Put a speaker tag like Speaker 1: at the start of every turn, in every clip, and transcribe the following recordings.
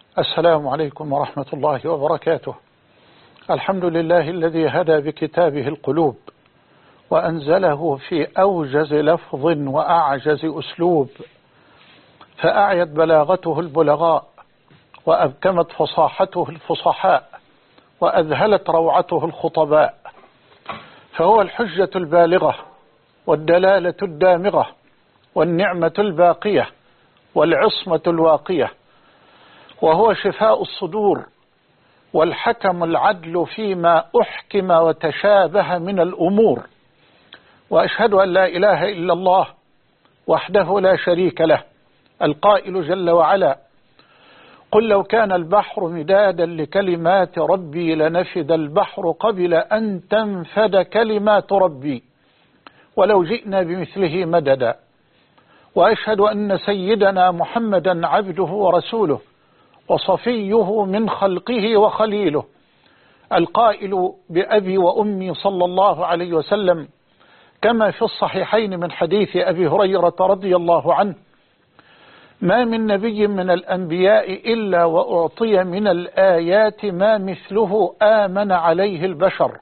Speaker 1: السلام عليكم ورحمة الله وبركاته. الحمد لله الذي هدى بكتابه القلوب وأنزله في أوجز لفظ وأعجز أسلوب، فأعيت بلاغته البلغاء وأبكمت فصاحته الفصحاء وأذهلت روعته الخطباء، فهو الحجة البالغة والدلالة الدامغة والنعمة الباقية والعصمة الواقية، وهو شفاء الصدور والحكم العدل فيما أحكم وتشابه من الأمور. وأشهد أن لا إله إلا الله وحده لا شريك له، القائل جل وعلا: قل لو كان البحر مدادا لكلمات ربي لنفد البحر قبل أن تنفد كلمات ربي ولو جئنا بمثله مددا. وأشهد أن سيدنا محمدا عبده ورسوله وصفيه من خلقه وخليله، القائل بأبي وأمي صلى الله عليه وسلم كما في الصحيحين من حديث أبي هريرة رضي الله عنه: ما من نبي من الأنبياء إلا وأعطي من الآيات ما مثله آمن عليه البشر،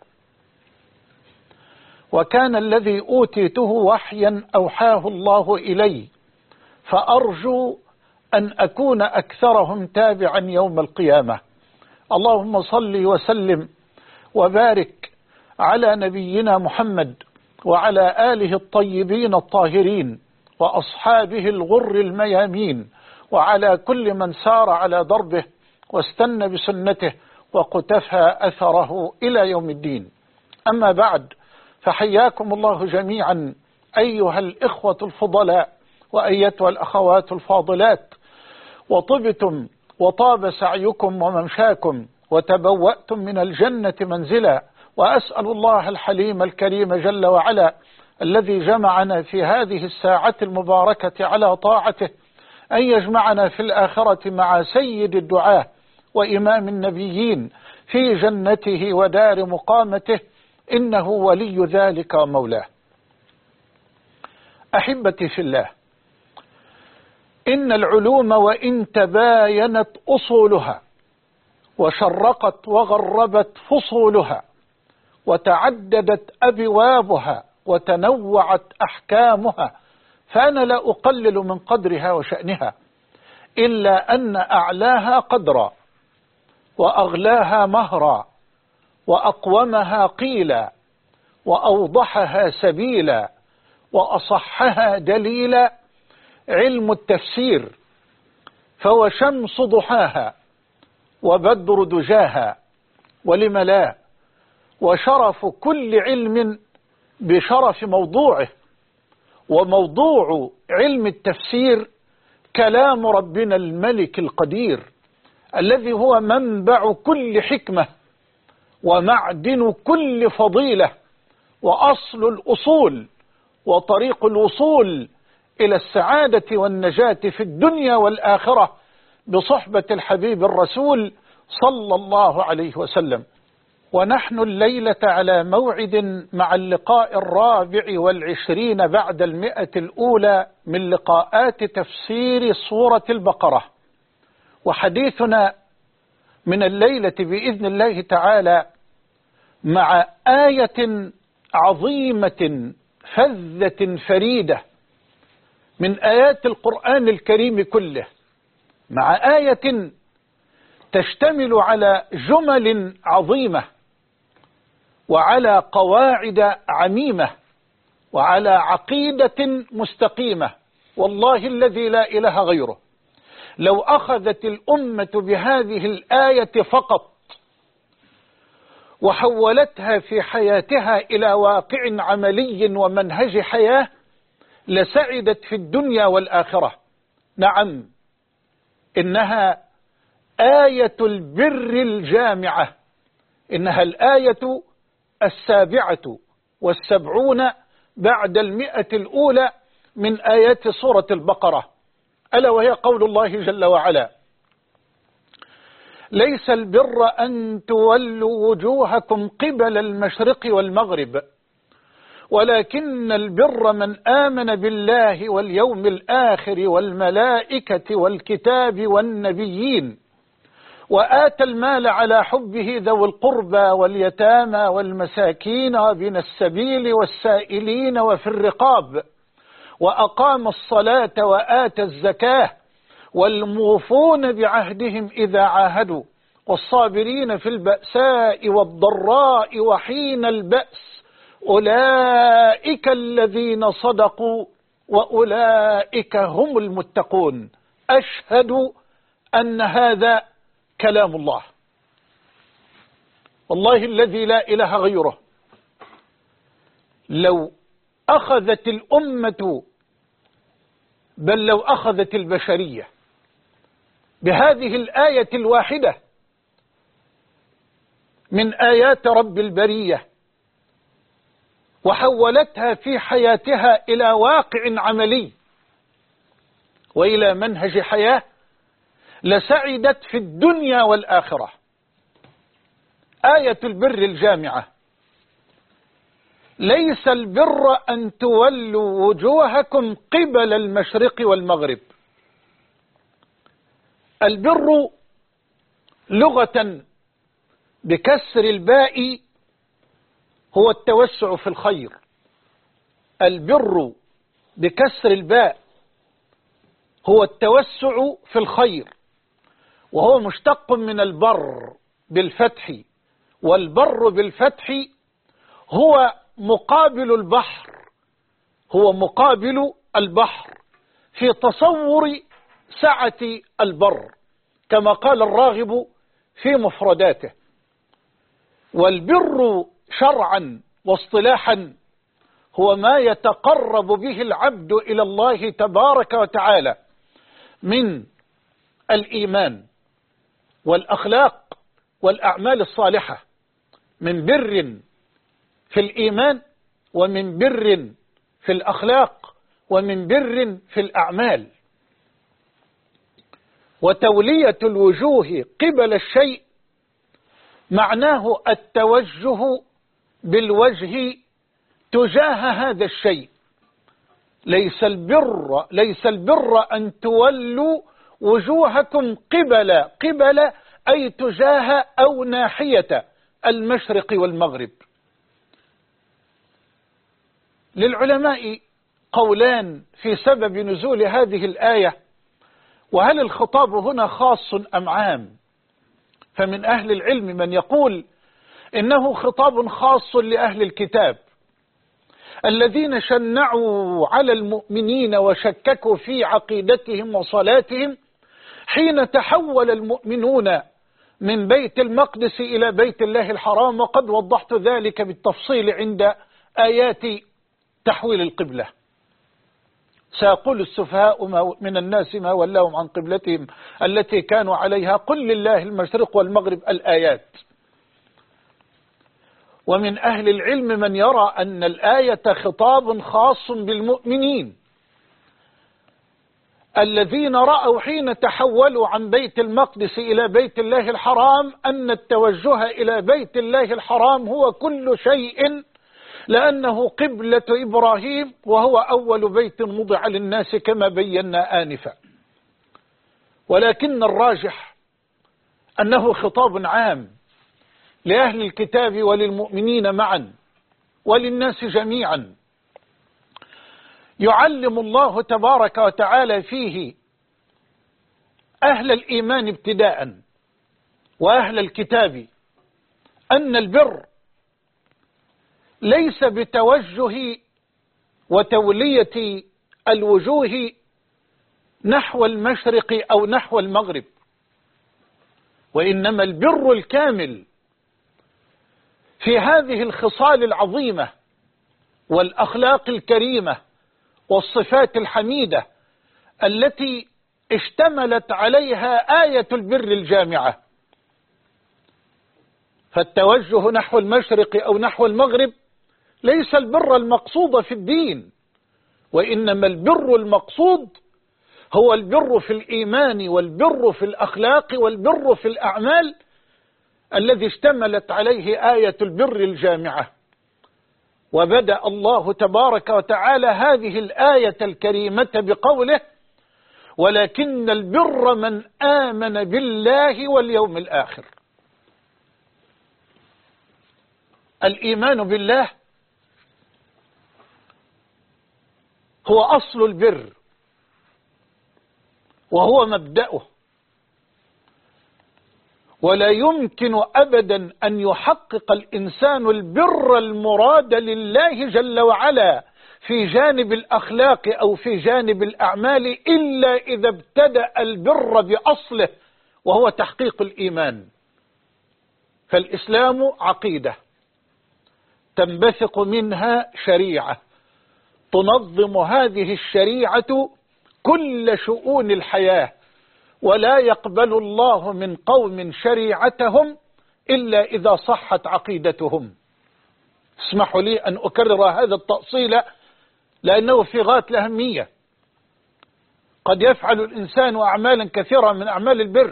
Speaker 1: وكان الذي أوتيته وحيا أوحاه الله إلي، فأرجو أن أكون أكثرهم تابعا يوم القيامة. اللهم صل وسلم وبارك على نبينا محمد وعلى آله الطيبين الطاهرين وأصحابه الغر الميامين، وعلى كل من سار على دربه واستنى بسنته وقتفى أثره إلى يوم الدين. أما بعد، فحياكم الله جميعا أيها الإخوة الفضلاء وأيتها الأخوات الفاضلات، وطبتم وطاب سعيكم وممشاكم وتبوأتم من الجنة منزلا، وأسأل الله الحليم الكريم جل وعلا الذي جمعنا في هذه الساعة المباركة على طاعته أن يجمعنا في الآخرة مع سيد الدعاة وإمام النبيين في جنته ودار مقامته، إنه ولي ذلك ومولاه. أحبتي في الله، إن العلوم وإن تباينت أصولها وشرقت وغربت فصولها وتعددت أبوابها وتنوعت أحكامها، فأنا لا أقلل من قدرها وشأنها، إلا أن أعلاها قدرا وأغلاها مهرا وأقومها قيلا وأوضحها سبيلا وأصحها دليلا علم التفسير، فهو شمس ضحاها وبدر دجاها، ولم لا، وشرف كل علم بشرف موضوعه. وموضوع علم التفسير كلام ربنا الملك القدير، الذي هو منبع كل حكمة ومعدن كل فضيلة وأصل الأصول وطريق الوصول إلى السعادة والنجاة في الدنيا والآخرة بصحبة الحبيب الرسول صلى الله عليه وسلم. ونحن الليلة على موعد مع اللقاء 24 بعد 100 الأولى من لقاءات تفسير سورة البقرة، وحديثنا من الليلة بإذن الله تعالى مع آية عظيمة فذة فريدة من آيات القرآن الكريم كله، مع آية تشتمل على جمل عظيمة وعلى قواعد عميمة وعلى عقيدة مستقيمة، والله الذي لا إله غيره. لو أخذت الأمة بهذه الآية فقط وحولتها في حياتها إلى واقع عملي ومنهج حياة لسعدت في الدنيا والآخرة. نعم، إنها آية البر الجامعة، إنها الآية 77 بعد 100 الأولى من آيات سورة البقرة، ألا وهي قول الله جل وعلا: ليس البر أن تولوا وجوهكم قبل المشرق والمغرب ولكن البر من آمن بالله واليوم الآخر والملائكة والكتاب والنبيين وآتى المال على حبه ذوي القربى واليتامى والمساكين وابن السبيل والسائلين وفي الرقاب، وأقام الصلاة وآتى الزكاة والموفون بعهدهم إذا عاهدوا والصابرين في البأساء والضراء وحين البأس أولئك الذين صدقوا وأولئك هم المتقون. أشهد أن هذا كلام الله، والله الذي لا إله غيره. لو أخذت الأمة، بل لو أخذت البشرية بهذه الآية الواحدة من آيات رب البرية وحولتها في حياتها إلى واقع عملي وإلى منهج حياة، لسعدت في الدنيا والآخرة. آية البر الجامعة: ليس البر أن تولوا وجوهكم قبل المشرق والمغرب. البر لغة بكسر الباء هو التوسع في الخير. البر بكسر الباء هو التوسع في الخير، وهو مشتق من البر بالفتح، والبر بالفتح هو مقابل البحر، هو مقابل البحر في تصور سعة البر، كما قال الراغب في مفرداته. والبر شرعا واصطلاحا هو ما يتقرب به العبد إلى الله تبارك وتعالى من الإيمان والأخلاق والأعمال الصالحة، من بر في الإيمان ومن بر في الأخلاق ومن بر في الأعمال. وتولية الوجوه قبل الشيء معناه التوجه بالوجه تجاه هذا الشيء. ليس البر أن تولوا وجوهكم قبل أي تجاه أو ناحية المشرق والمغرب. للعلماء قولان في سبب نزول هذه الآية، وهل الخطاب هنا خاص أم عام؟ فمن أهل العلم من يقول إنه خطاب خاص لأهل الكتاب الذين شنعوا على المؤمنين وشككوا في عقيدتهم وصلاتهم حين تحول المؤمنون من بيت المقدس إلى بيت الله الحرام، وقد وضحت ذلك بالتفصيل عند آيات تحويل القبلة. سيقول السفهاء من الناس ما ولاهم عن قبلتهم التي كانوا عليها قل لله المشرق والمغرب، الآيات. ومن أهل العلم من يرى أن الآية خطاب خاص بالمؤمنين الذين رأوا حين تحولوا عن بيت المقدس إلى بيت الله الحرام أن التوجه إلى بيت الله الحرام هو كل شيء، لأنه قبلة إبراهيم وهو أول بيت وضع للناس كما بينا آنفا. ولكن الراجح أنه خطاب عام لأهل الكتاب وللمؤمنين معا وللناس جميعا. يعلم الله تبارك وتعالى فيه أهل الإيمان ابتداء وأهل الكتاب أن البر ليس بتوجه وتولية الوجوه نحو المشرق أو نحو المغرب، وإنما البر الكامل في هذه الخصال العظيمة والأخلاق الكريمة والصفات الحميدة التي اشتملت عليها آية البر الجامعة. فالتوجه نحو المشرق أو نحو المغرب ليس البر المقصود في الدين، وإنما البر المقصود هو البر في الإيمان والبر في الأخلاق والبر في الأعمال الذي اشتملت عليه آية البر الجامعة. وبدأ الله تبارك وتعالى هذه الآية الكريمة بقوله ولكن البر من آمن بالله واليوم الآخر. الإيمان بالله هو أصل البر وهو مبدأه، ولا يمكن أبدا أن يحقق الإنسان البر المراد لله جل وعلا في جانب الأخلاق أو في جانب الأعمال إلا إذا ابتدأ البر بأصله وهو تحقيق الإيمان. فالإسلام عقيدة تنبثق منها شريعة تنظم هذه الشريعة كل شؤون الحياة، ولا يقبل الله من قوم شريعتهم إلا إذا صحت عقيدتهم. اسمحوا لي أن أكرر هذا التأصيل لأنه في غاية الأهمية. قد يفعل الإنسان أعمالا كثيرة من أعمال البر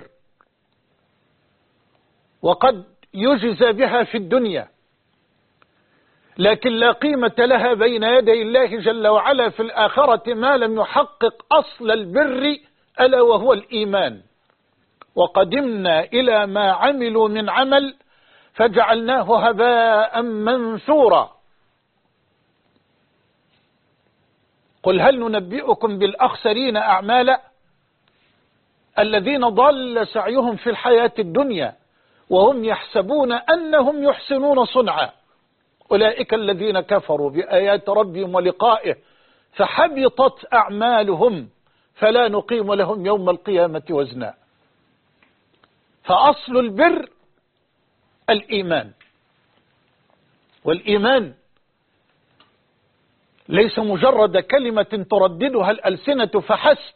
Speaker 1: وقد يجزى بها في الدنيا، لكن لا قيمة لها بين يدي الله جل وعلا في الآخرة ما لم يحقق أصل البر ألا وهو الإيمان. وقدمنا إلى ما عملوا من عمل فجعلناه هباء منثورا. قل هل ننبئكم بالأخسرين أعمالا الذين ضل سعيهم في الحياة الدنيا وهم يحسبون أنهم يحسنون صنعا أولئك الذين كفروا بآيات ربهم ولقائه فحبطت أعمالهم فلا نقيم لهم يوم القيامة وزنا. فأصل البر الإيمان، والإيمان ليس مجرد كلمة ترددها الألسنة فحسب،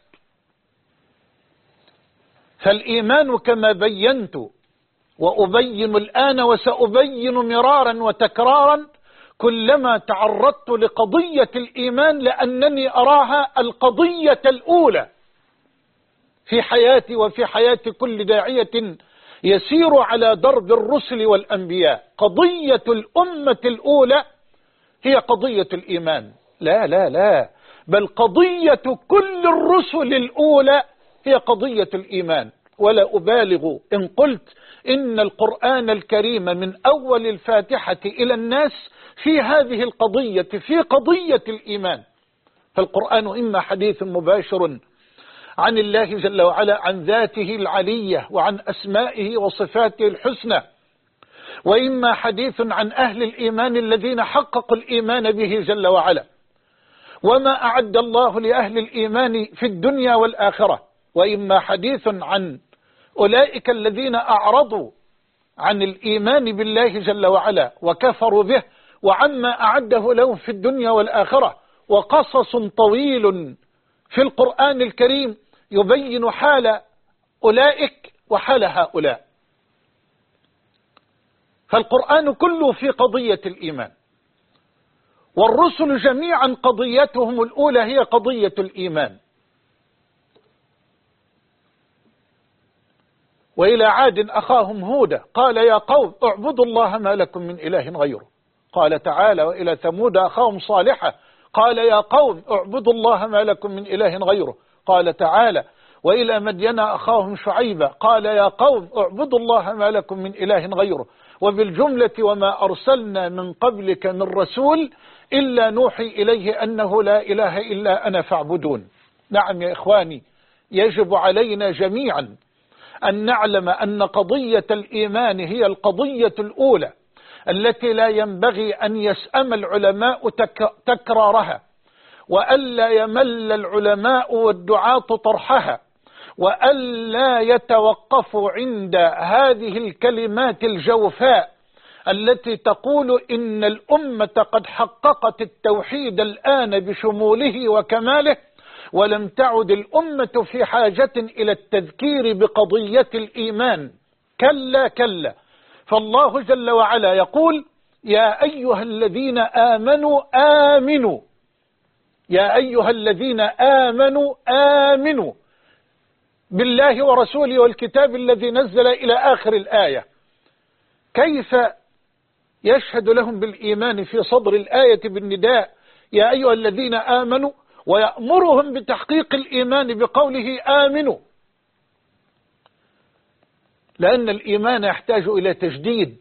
Speaker 1: فالإيمان كما بينت وأبين الآن وسأبين مرارا وتكرارا كلما تعرضت لقضية الإيمان لأنني أراها القضية الأولى في حياتي وفي حياة كل داعية يسير على درب الرسل والأنبياء. قضية الأمة الأولى هي قضية الإيمان، لا لا لا، بل قضية كل الرسل الأولى هي قضية الإيمان. ولا أبالغ إن قلت إن القرآن الكريم من أول الفاتحة إلى الناس في هذه القضية، في قضية الإيمان. فالقرآن إما حديث مباشر عن الله جل وعلا عن ذاته العلية وعن أسمائه وصفاته الحسنى، وإما حديث عن أهل الإيمان الذين حققوا الإيمان به جل وعلا وما أعد الله لأهل الإيمان في الدنيا والآخرة، وإما حديث عن أولئك الذين أعرضوا عن الإيمان بالله جل وعلا وكفروا به وعما أعده لهم في الدنيا والآخرة. وقصص طويل في القرآن الكريم يبين حال أولئك وحال هؤلاء. فالقرآن كله في قضية الإيمان، والرسل جميعا قضيتهم الأولى هي قضية الإيمان. وإلى عاد أخاهم هودا قال يا قوم اعبدوا الله ما لكم من إله غيره. قال تعالى وإلى ثمود أخاهم صالحا قال يا قوم اعبدوا الله ما لكم من إله غيره. قال تعالى وإلى مدين أخاهم شعيبا قال يا قوم اعبدوا الله ما لكم من إله غيره. وبالجملة وما أرسلنا من قبلك من رسول إلا نوحي إليه أنه لا إله إلا أنا فاعبدون. نعم يا إخواني، يجب علينا جميعا أن نعلم أن قضية الإيمان هي القضية الأولى التي لا ينبغي أن يسأم العلماء تكرارها، وألا يمل العلماء والدعاة طرحها، وألا يتوقفوا عند هذه الكلمات الجوفاء التي تقول إن الأمة قد حققت التوحيد الآن بشموله وكماله ولم تعد الأمة في حاجة إلى التذكير بقضية الإيمان. كلا كلا، فالله جل وعلا يقول يا أيها الذين آمنوا آمنوا، يا أيها الذين آمنوا آمنوا بالله ورسوله والكتاب الذي نزل إلى آخر الآية. كيف يشهد لهم بالإيمان في صدر الآية بالنداء يا أيها الذين آمنوا، ويأمرهم بتحقيق الإيمان بقوله آمنوا، لأن الإيمان يحتاج إلى تجديد،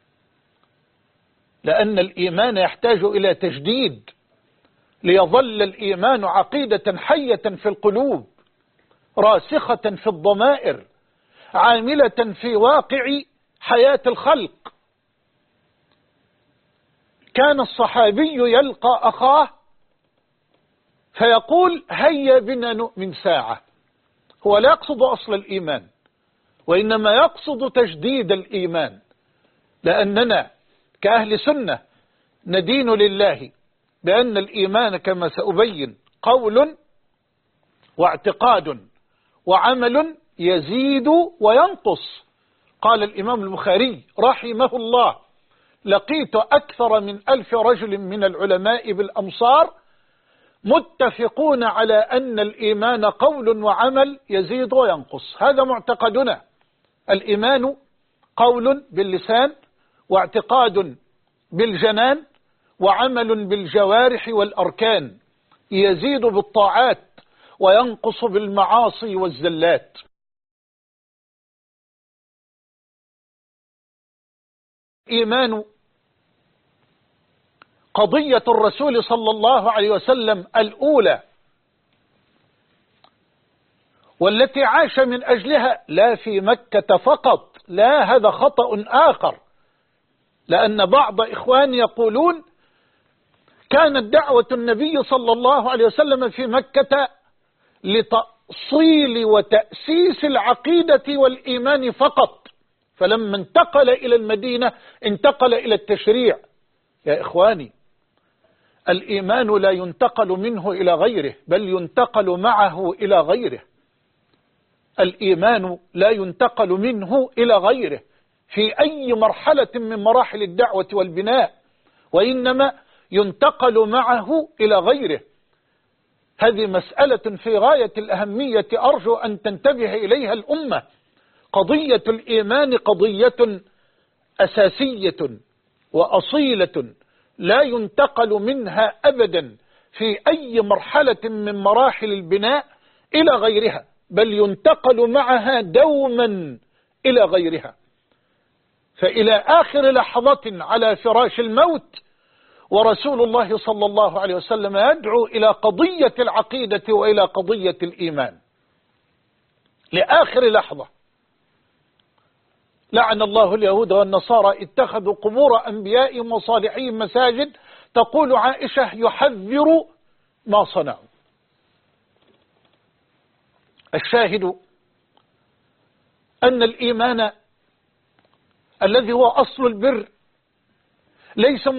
Speaker 1: لأن الإيمان يحتاج إلى تجديد ليظل الإيمان عقيدة حية في القلوب، راسخة في الضمائر، عاملة في واقع حياة الخلق. كان الصحابي يلقى أخاه فيقول هيا بنا نؤمن ساعة، هو لا يقصد أصل الإيمان، وإنما يقصد تجديد الإيمان، لأننا كأهل سنة ندين لله بأن الإيمان كما سأبين قول واعتقاد وعمل يزيد وينقص. قال الإمام البخاري رحمه الله لقيت أكثر من 1000 رجل من العلماء بالأمصار متفقون على أن الإيمان قول وعمل يزيد وينقص. هذا معتقدنا، الإيمان قول باللسان واعتقاد بالجنان وعمل بالجوارح والأركان، يزيد بالطاعات وينقص بالمعاصي والزلات. إيمان قضية الرسول صلى الله عليه وسلم الأولى والتي عاش من أجلها، لا في مكة فقط، لا، هذا خطأ آخر، لأن بعض إخوان يقولون كانت دعوة النبي صلى الله عليه وسلم في مكة لتأصيل وتأسيس العقيدة والإيمان فقط، فلما انتقل إلى المدينة انتقل إلى التشريع. يا إخواني، الإيمان لا ينتقل منه إلى غيره، بل ينتقل معه إلى غيره. الإيمان لا ينتقل منه إلى غيره في أي مرحلة من مراحل الدعوة والبناء، وإنما ينتقل معه إلى غيره. هذه مسألة في غاية الأهمية، أرجو أن تنتبه إليها الأمة. قضية الإيمان قضية أساسية وأصيلة لا ينتقل منها أبدا في أي مرحلة من مراحل البناء إلى غيرها، بل ينتقل معها دوما إلى غيرها. فإلى آخر لحظة على فراش الموت ورسول الله صلى الله عليه وسلم يدعو إلى قضية العقيدة وإلى قضية الإيمان لآخر لحظة. لعن الله اليهود والنصارى اتخذوا قبور أنبيائهم وصالحين مساجد، تقول عائشة يحذر ما صنعوا. الشاهد أن الإيمان الذي هو أصل البر ليس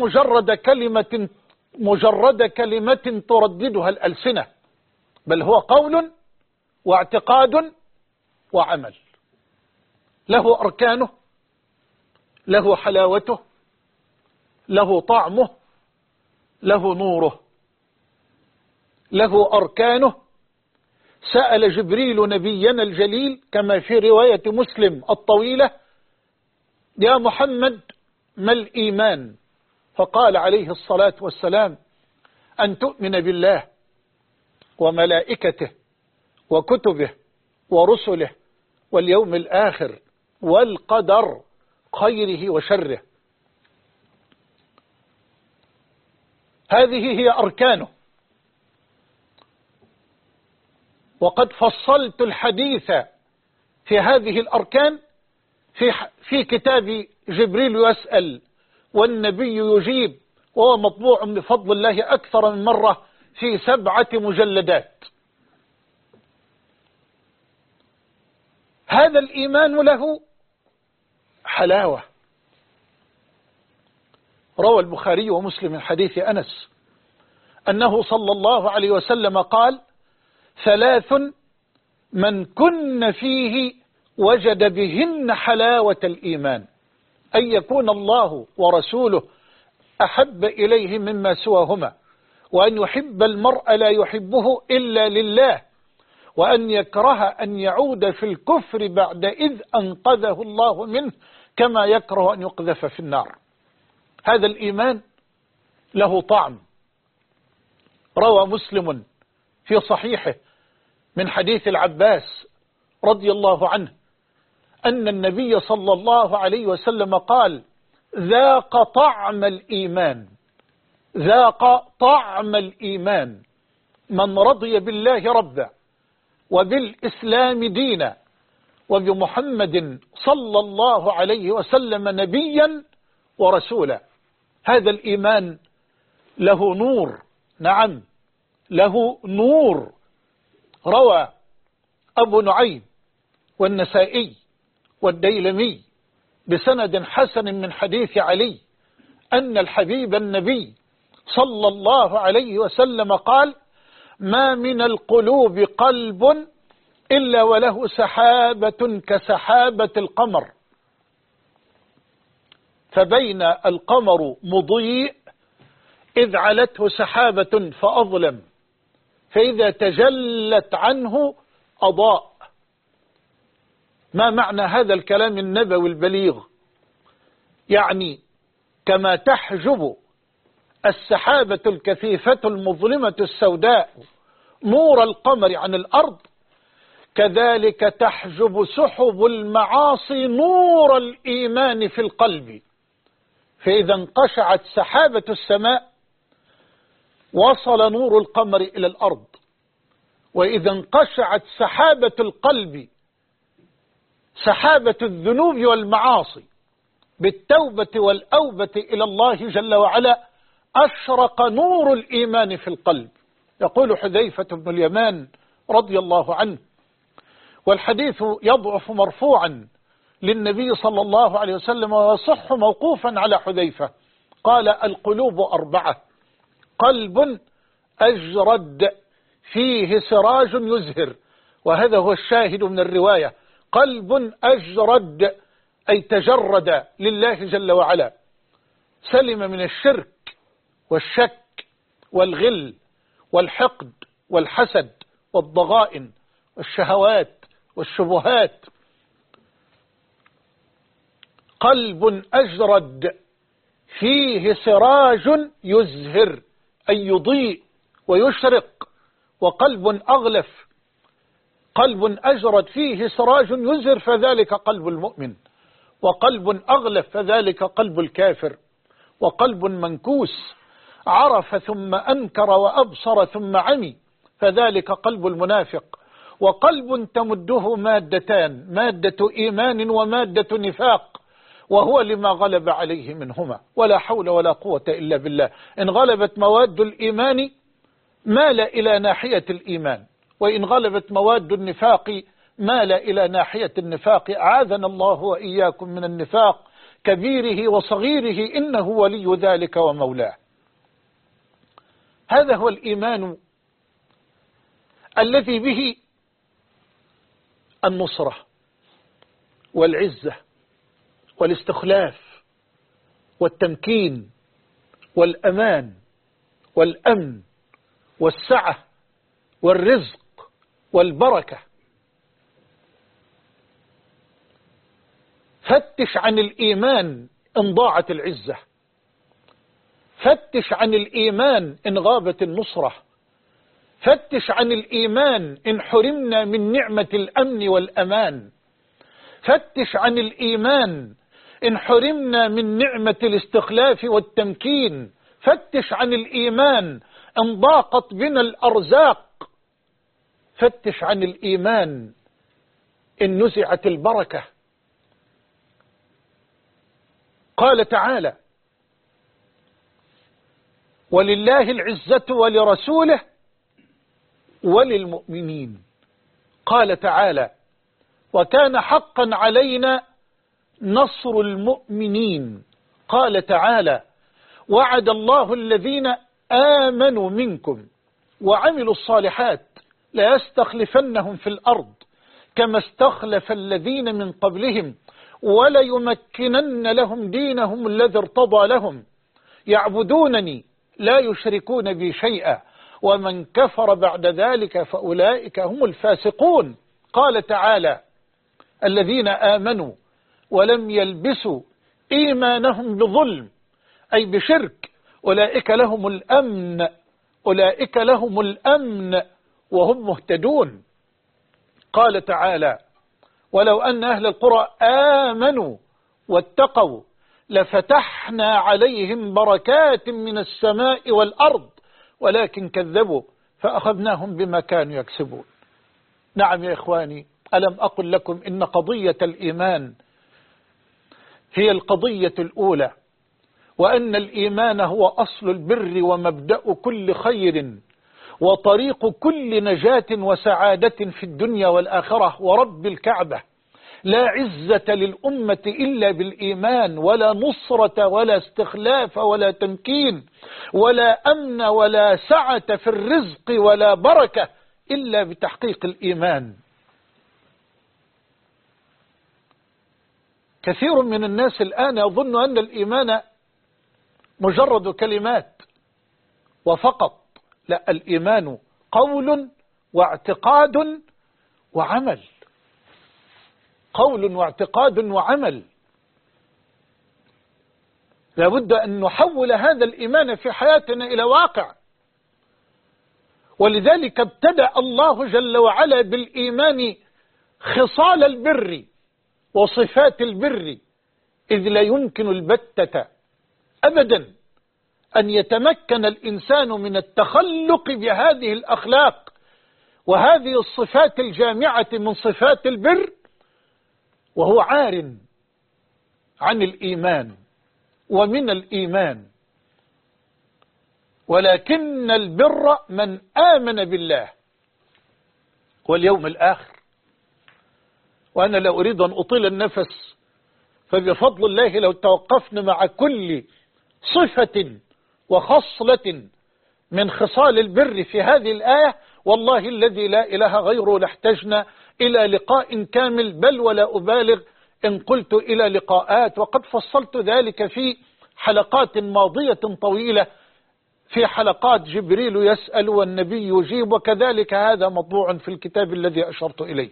Speaker 1: مجرد كلمة ترددها الألسنة، بل هو قول واعتقاد وعمل، له أركانه، له حلاوته، له طعمه، له نوره، له أركانه. سأل جبريل نبينا الجليل كما في رواية مسلم الطويلة يا محمد ما الإيمان؟ فقال عليه الصلاة والسلام أن تؤمن بالله وملائكته وكتبه ورسله واليوم الآخر والقدر خيره وشره. هذه هي أركانه. وقد فصلت الحديث في هذه الأركان في كتاب جبريل يسأل والنبي يجيب، وهو مطبوع بفضل الله أكثر من مرة في 7 مجلدات. هذا الإيمان له حلاوة. روى البخاري ومسلم من حديث أنس أنه صلى الله عليه وسلم قال 3 من كن فيه وجد بهن حلاوة الإيمان، أن يكون الله ورسوله أحب إليه مما سواهما، وأن يحب المرء لا يحبه إلا لله، وأن يكره أن يعود في الكفر بعد إذ أنقذه الله منه كما يكره أن يقذف في النار. هذا الإيمان له طعم. روى مسلم في صحيحه من حديث العباس رضي الله عنه أن النبي صلى الله عليه وسلم قال: ذاق طعم الإيمان، ذاق طعم الإيمان من رضي بالله ربا وبالإسلام دينا وبمحمد صلى الله عليه وسلم نبيا ورسولا. هذا الإيمان له نور، نعم له نور. روى أبو نعيم والنسائي والديلمي بسند حسن من حديث علي أن الحبيب النبي صلى الله عليه وسلم قال: ما من القلوب قلب إلا وله سحابة كسحابة القمر، فبين القمر مضيء إذ علته سحابة فأظلم، فإذا تجلت عنه أضاء. ما معنى هذا الكلام النبوي البليغ؟ يعني كما تحجب السحابة الكثيفة المظلمة السوداء نور القمر عن الأرض، كذلك تحجب سحب المعاصي نور الإيمان في القلب. فإذا انقشعت سحابة السماء وصل نور القمر إلى الأرض، وإذا انقشعت سحابة القلب سحابة الذنوب والمعاصي بالتوبة والأوبة إلى الله جل وعلا أشرق نور الإيمان في القلب. يقول حذيفة بن اليمان رضي الله عنه، والحديث يضعف مرفوعا للنبي صلى الله عليه وسلم ويصح موقوفا على حذيفة، قال: القلوب أربعة: قلب أجرد فيه سراج يزهر، وهذا هو الشاهد من الرواية، قلب أجرد أي تجرد لله جل وعلا، سلم من الشرك والشك والغل والحقد والحسد والضغائن والشهوات والشبهات. قلب أجرد فيه سراج يزهر أي يضيء ويشرق، وقلب أغلف، قلب أجرد فيه سراج يزهر فذلك قلب المؤمن، وقلب أغلف فذلك قلب الكافر، وقلب منكوس عرف ثم أنكر وأبصر ثم عمي فذلك قلب المنافق، وقلب تمده مادتان: مادة إيمان ومادة نفاق، وهو لما غلب عليه منهما، ولا حول ولا قوة إلا بالله. إن غلبت مواد الإيمان مال إلى ناحية الإيمان، وإن غلبت مواد النفاق مال إلى ناحية النفاق. أعاذنا الله وإياكم من النفاق كبيره وصغيره، إنه ولي ذلك ومولاه. هذا هو الإيمان الذي به النصرة والعزة والاستخلاف والتمكين والأمان والأمن والسعة والرزق والبركة. فتش عن الإيمان إن ضاعت العزة، فتش عن الإيمان إن غابت النصرة، فتش عن الإيمان إن حرمنا من نعمة الأمن والأمان، فتش عن الإيمان إن حرمنا من نعمة الاستخلاف والتمكين، فتش عن الإيمان إن ضاقت بنا الأرزاق، فتش عن الإيمان إن نزعت البركة. قال تعالى: ولله العزة ولرسوله وللمؤمنين. قال تعالى: وكان حقا علينا نصر المؤمنين. قال تعالى: وعد الله الذين آمنوا منكم وعملوا الصالحات ليستخلفنهم في الأرض كما استخلف الذين من قبلهم وليمكنن لهم دينهم الذي ارتضى لهم يعبدونني لا يشركون بي شيئا ومن كفر بعد ذلك فأولئك هم الفاسقون. قال تعالى: الذين آمنوا ولم يلبسوا إيمانهم بظلم أي بشرك أولئك لهم الأمن، أولئك لهم الأمن وهم مهتدون. قال تعالى: ولو أن أهل القرى آمنوا واتقوا لفتحنا عليهم بركات من السماء والأرض ولكن كذبوا فأخذناهم بما كانوا يكسبون. نعم يا إخواني، ألم أقل لكم إن قضية الإيمان هي القضية الأولى، وأن الإيمان هو أصل البر ومبدأ كل خير وطريق كل نجاة وسعادة في الدنيا والآخرة. ورب الكعبة لا عزة للأمة إلا بالإيمان، ولا نصرة ولا استخلاف ولا تمكين ولا أمن ولا سعة في الرزق ولا بركة إلا بتحقيق الإيمان. كثير من الناس الآن يظن أن الإيمان مجرد كلمات وفقط. لا، الإيمان قول واعتقاد وعمل، قول واعتقاد وعمل. لابد أن نحول هذا الإيمان في حياتنا إلى واقع. ولذلك ابتدأ الله جل وعلا بالإيمان خصال البر وصفات البر، إذ لا يمكن البتة أبدا أن يتمكن الإنسان من التخلق بهذه الأخلاق وهذه الصفات الجامعة من صفات البر وهو عار عن الإيمان ومن الإيمان. ولكن البر من آمن بالله واليوم الآخر. وأنا لا أريد أن أطيل النفس، فبفضل الله لو توقفنا مع كل صفة وخصلة من خصال البر في هذه الآية، والله الذي لا إله غيره لاحتجنا إلى لقاء كامل، بل ولا أبالغ إن قلت إلى لقاءات. وقد فصلت ذلك في حلقات ماضية طويلة، في حلقات جبريل يسأل والنبي يجيب، وكذلك هذا مطبوع في الكتاب الذي أشرت إليه.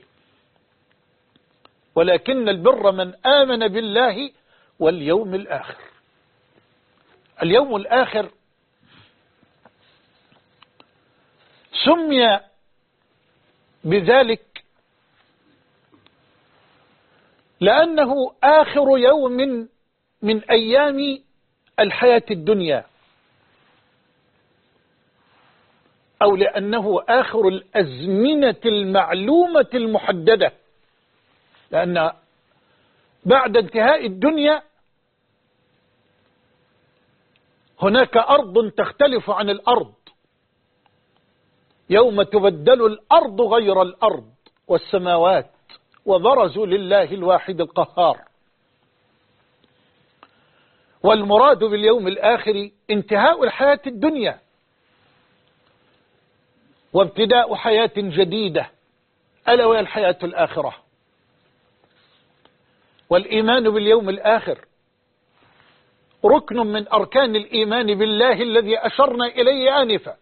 Speaker 1: ولكن البر من آمن بالله واليوم الآخر. اليوم الآخر سمي بذلك لأنه آخر يوم من أيام الحياة الدنيا، أو لأنه آخر الأزمنة المعلومة المحددة، لأن بعد انتهاء الدنيا هناك أرض تختلف عن الأرض، يوم تبدل الأرض غير الأرض والسماوات وبرزوا لله الواحد القهار. والمراد باليوم الآخر انتهاء الحياة الدنيا وابتداء حياة جديدة، ألا وهي الحياة الآخرة. والإيمان باليوم الآخر ركن من أركان الإيمان بالله الذي أشرنا إليه آنفا،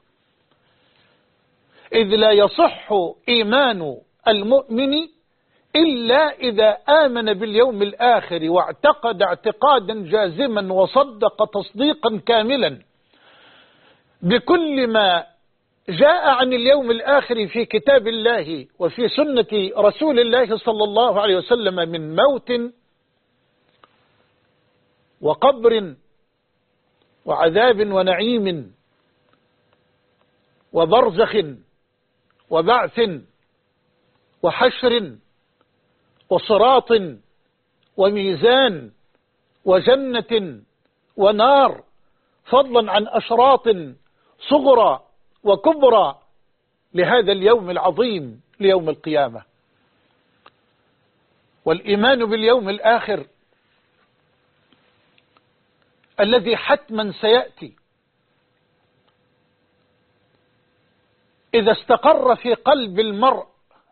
Speaker 1: إذ لا يصح إيمان المؤمن إلا إذا آمن باليوم الآخر واعتقد اعتقادا جازما وصدق تصديقا كاملا بكل ما جاء عن اليوم الآخر في كتاب الله وفي سنة رسول الله صلى الله عليه وسلم من موت وقبر وعذاب ونعيم وبرزخ وبعث وحشر وصراط وميزان وجنة ونار، فضلا عن أشراط صغرى وكبرى لهذا اليوم العظيم ليوم القيامة. والإيمان باليوم الآخر الذي حتما سيأتي إذا استقر في قلب المرء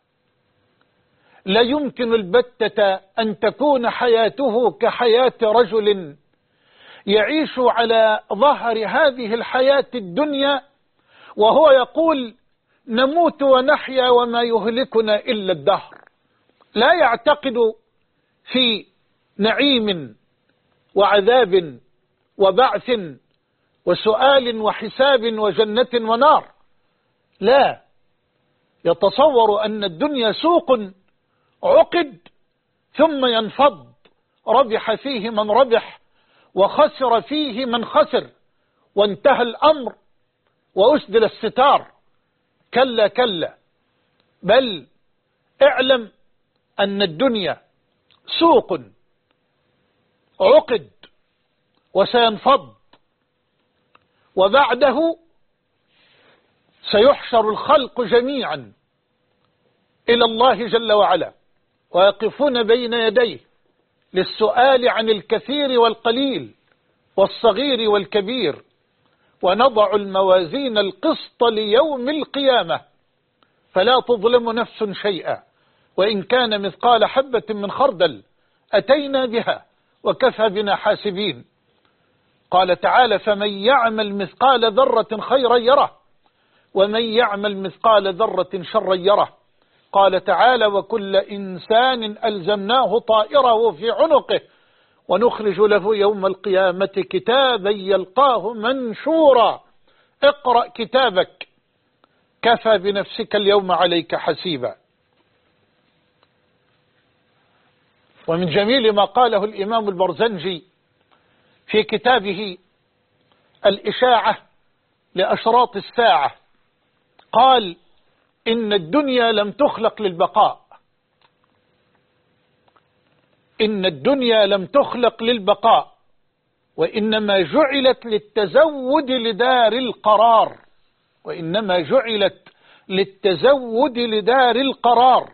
Speaker 1: لا يمكن البتة أن تكون حياته كحياة رجل يعيش على ظهر هذه الحياة الدنيا وهو يقول نموت ونحيا وما يهلكنا إلا الدهر، لا يعتقد في نعيم وعذاب وبعث وسؤال وحساب وجنة ونار. لا، يتصور أن الدنيا سوق عقد ثم ينفض، ربح فيه من ربح وخسر فيه من خسر، وانتهى الأمر وأسدل الستار. كلا كلا، بل اعلم أن الدنيا سوق عقد وسينفض، وبعده سيحشر الخلق جميعا إلى الله جل وعلا، ويقفون بين يديه للسؤال عن الكثير والقليل والصغير والكبير، ونضع الموازين القسط ليوم القيامة فلا تظلم نفس شيئا، وإن كان مثقال حبة من خردل أتينا بها وكفى بنا حاسبين. قال تعالى: فمن يعمل مثقال ذرة خيرا يره، ومن يعمل مثقال ذرة شرا يره. قال تعالى: وكل إنسان ألزمناه طائره في عنقه ونخرج له يوم القيامة كتابا يلقاه منشورا اقرأ كتابك كفى بنفسك اليوم عليك حسيبا. ومن جميل ما قاله الإمام البرزنجي في كتابه الإشاعة لأشراط الساعة، قال: إن الدنيا لم تخلق للبقاء، إن الدنيا لم تخلق للبقاء، وإنما جعلت للتزود لدار القرار، وإنما جعلت للتزود لدار القرار.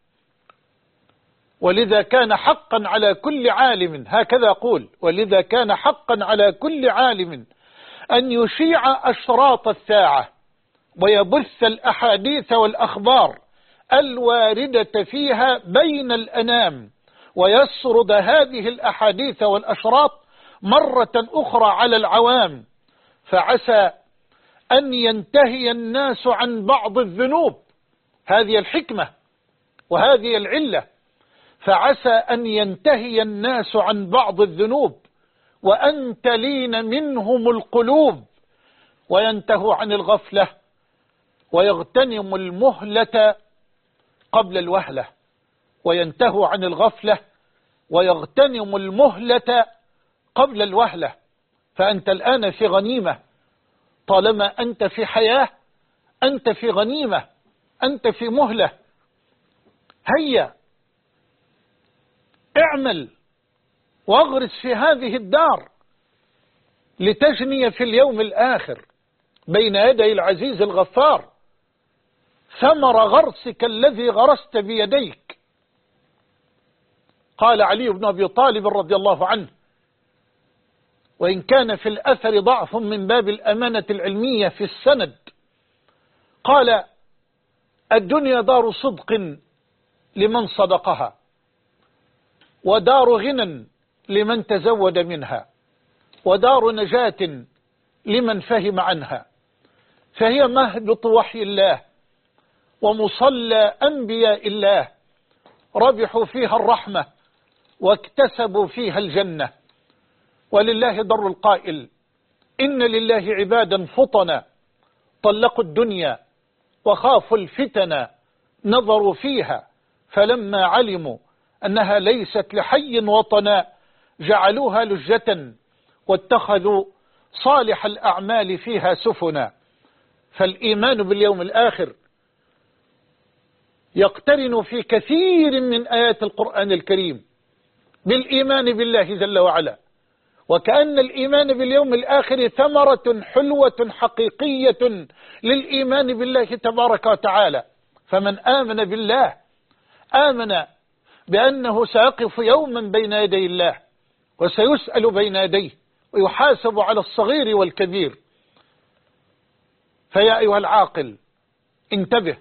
Speaker 1: ولذا كان حقا على كل عالم، هكذا أقول، ولذا كان حقا على كل عالم أن يشيع أشراط الساعة ويبث الأحاديث والأخبار الواردة فيها بين الأنام، ويسرد هذه الأحاديث والأشراط مرة أخرى على العوام، فعسى أن ينتهي الناس عن بعض الذنوب. هذه الحكمة وهذه العلة، فعسى أن ينتهي الناس عن بعض الذنوب وأن تلين منهم القلوب، وينتهوا عن الغفلة ويغتنم المهلة قبل الوهلة، وينتهوا عن الغفلة ويغتنم المهلة قبل الوهلة. فأنت الآن في غنيمة، طالما أنت في حياة أنت في غنيمة، أنت في مهلة. هيا اعمل واغرس في هذه الدار لتجني في اليوم الآخر بين يدي العزيز الغفار ثمر غرسك الذي غرست بيديك. قال علي بن أبي طالب رضي الله عنه، وإن كان في الأثر ضعف من باب الأمانة العلمية في السند، قال: الدنيا دار صدق لمن صدقها، ودار غنى لمن تزود منها، ودار نجاة لمن فهم عنها، فهي مهبط وحي الله ومصلى أنبياء الله، ربحوا فيها الرحمة واكتسبوا فيها الجنة. ولله در القائل: إن لله عبادا فطنا طلقوا الدنيا وخافوا الفتن، نظروا فيها فلما علموا أنها ليست لحي وطنا جعلوها لجة واتخذوا صالح الأعمال فيها سفنا. فالإيمان باليوم الآخر يقترن في كثير من آيات القرآن الكريم بالإيمان بالله جل وعلا، وكأن الإيمان باليوم الآخر ثمرة حلوة حقيقية للإيمان بالله تبارك وتعالى. فمن آمن بالله آمن بأنه سيقف يوما بين يدي الله وسيسأل بين يديه ويحاسب على الصغير والكبير. فيا أيها العاقل انتبه،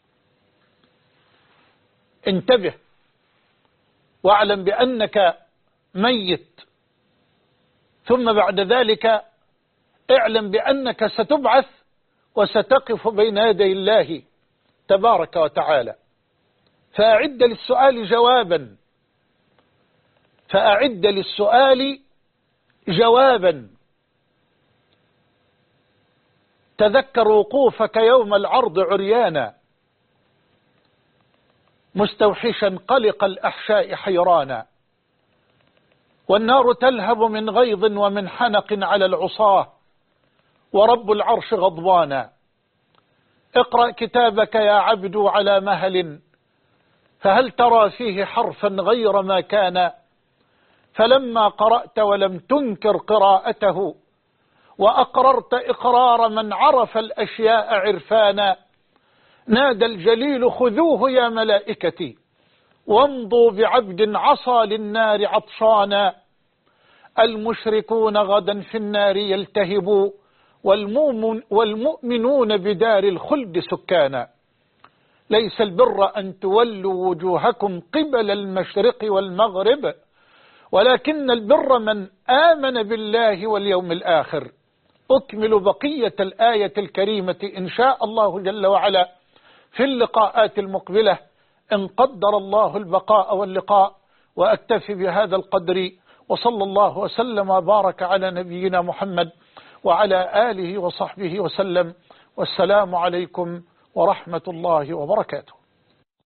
Speaker 1: انتبه واعلم بأنك ميت، ثم بعد ذلك اعلم بأنك ستبعث وستقف بين يدي الله تبارك وتعالى. فأعد للسؤال جوابا، فأعد للسؤال جوابا. تذكر وقوفك يوم العرض عريانا مستوحشا قلق الأحشاء حيرانا، والنار تلهب من غيظ ومن حنق على العصاة، ورب العرش غضبانا. اقرأ كتابك يا عبد على مهل، فهل ترى فيه حرفا غير ما كان؟ فلما قرأت ولم تنكر قراءته، وأقررت إقرار من عرف الأشياء عرفانا، نادى الجليل خذوه يا ملائكتي، وامضوا بعبد عصى للنار عطشانا. المشركون غدا في النار يلتهبوا، والمؤمنون بدار الخلد سكانا. ليس البر أن تولوا وجوهكم قبل المشرق والمغرب، ولكن البر من آمن بالله واليوم الآخر. أكمل بقية الآية الكريمة إن شاء الله جل وعلا في اللقاءات المقبلة، إن قدر الله البقاء واللقاء. وأكتفي بهذا القدر، وصلى الله وسلم وبارك على نبينا محمد وعلى آله وصحبه وسلم. والسلام عليكم ورحمة الله وبركاته.